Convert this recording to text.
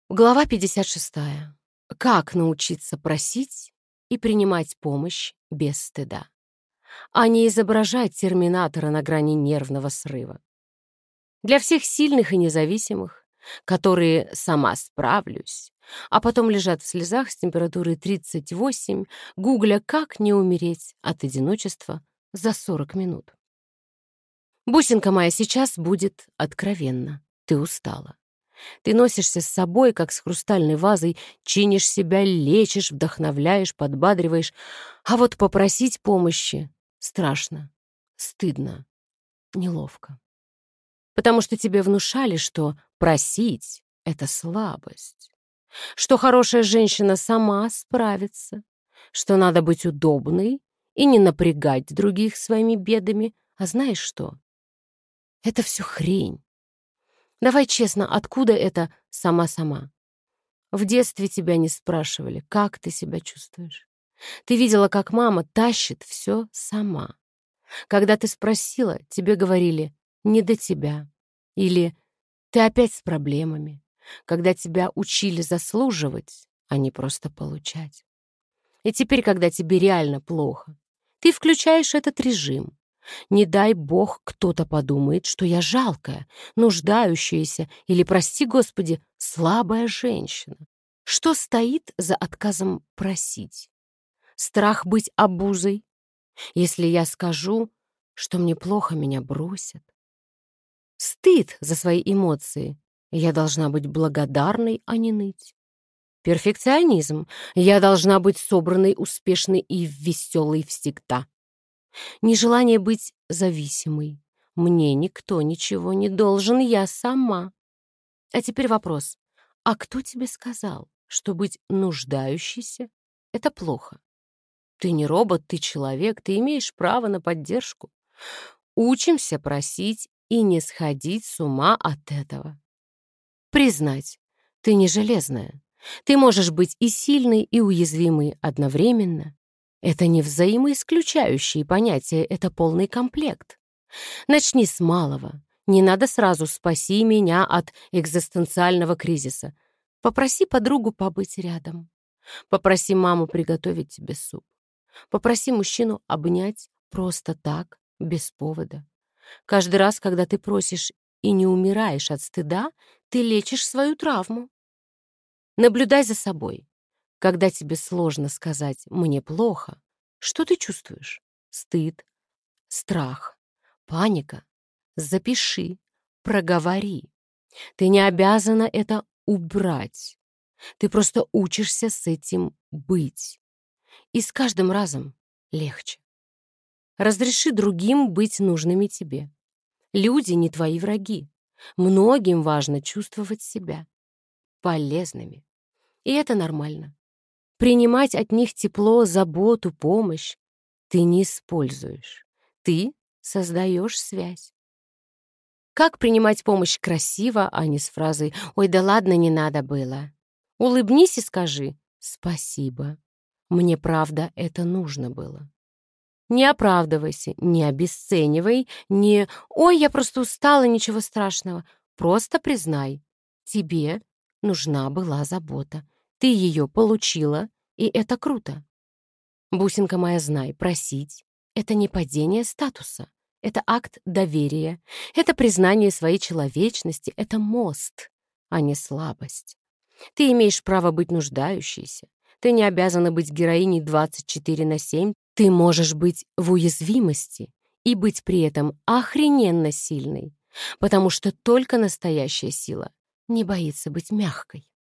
Глава 56. Как научиться просить и принимать помощь без стыда, а не изображать терминатора на грани нервного срыва. Для всех сильных и независимых, которые «сама справлюсь», а потом лежат в слезах с температурой 38, гугля «как не умереть от одиночества за 40 минут». Бусинка моя, сейчас будет откровенно. Ты устала. Ты носишься с собой, как с хрустальной вазой, чинишь себя, лечишь, вдохновляешь, подбадриваешь. А вот попросить помощи страшно, стыдно, неловко. Потому что тебе внушали, что просить — это слабость, что хорошая женщина сама справится, что надо быть удобной и не напрягать других своими бедами. А знаешь что? Это все хрень. Давай честно, откуда это сама-сама? В детстве тебя не спрашивали, как ты себя чувствуешь. Ты видела, как мама тащит все сама. Когда ты спросила, тебе говорили «не до тебя» или «ты опять с проблемами». Когда тебя учили заслуживать, а не просто получать. И теперь, когда тебе реально плохо, ты включаешь этот режим. Не дай бог, кто-то подумает, что я жалкая, нуждающаяся или, прости господи, слабая женщина. Что стоит за отказом просить? Страх быть обузой? Если я скажу, что мне плохо, меня бросят. Стыд за свои эмоции. Я должна быть благодарной, а не ныть. Перфекционизм. Я должна быть собранной, успешной и веселой всегда. Нежелание быть зависимой. Мне никто ничего не должен, я сама. А теперь вопрос. А кто тебе сказал, что быть нуждающейся — это плохо? Ты не робот, ты человек, ты имеешь право на поддержку. Учимся просить и не сходить с ума от этого. Признать, ты не железная. Ты можешь быть и сильной, и уязвимой одновременно. Это не взаимоисключающие понятия, это полный комплект. Начни с малого. Не надо сразу «спаси меня от экзистенциального кризиса». Попроси подругу побыть рядом. Попроси маму приготовить тебе суп. Попроси мужчину обнять просто так, без повода. Каждый раз, когда ты просишь и не умираешь от стыда, ты лечишь свою травму. Наблюдай за собой. Когда тебе сложно сказать «мне плохо», что ты чувствуешь? Стыд, страх, паника? Запиши, проговори. Ты не обязана это убрать. Ты просто учишься с этим быть. И с каждым разом легче. Разреши другим быть нужными тебе. Люди не твои враги. Многим важно чувствовать себя полезными. И это нормально. Принимать от них тепло, заботу, помощь ты не используешь. Ты создаешь связь. Как принимать помощь красиво, а не с фразой «Ой, да ладно, не надо было». Улыбнись и скажи «Спасибо. Мне правда это нужно было». Не оправдывайся, не обесценивай, не «Ой, я просто устала, ничего страшного». Просто признай, тебе нужна была забота. Ты ее получила, и это круто. Бусинка моя, знай, просить — это не падение статуса. Это акт доверия, это признание своей человечности, это мост, а не слабость. Ты имеешь право быть нуждающейся. Ты не обязана быть героиней 24/7. Ты можешь быть в уязвимости и быть при этом охрененно сильной, потому что только настоящая сила не боится быть мягкой.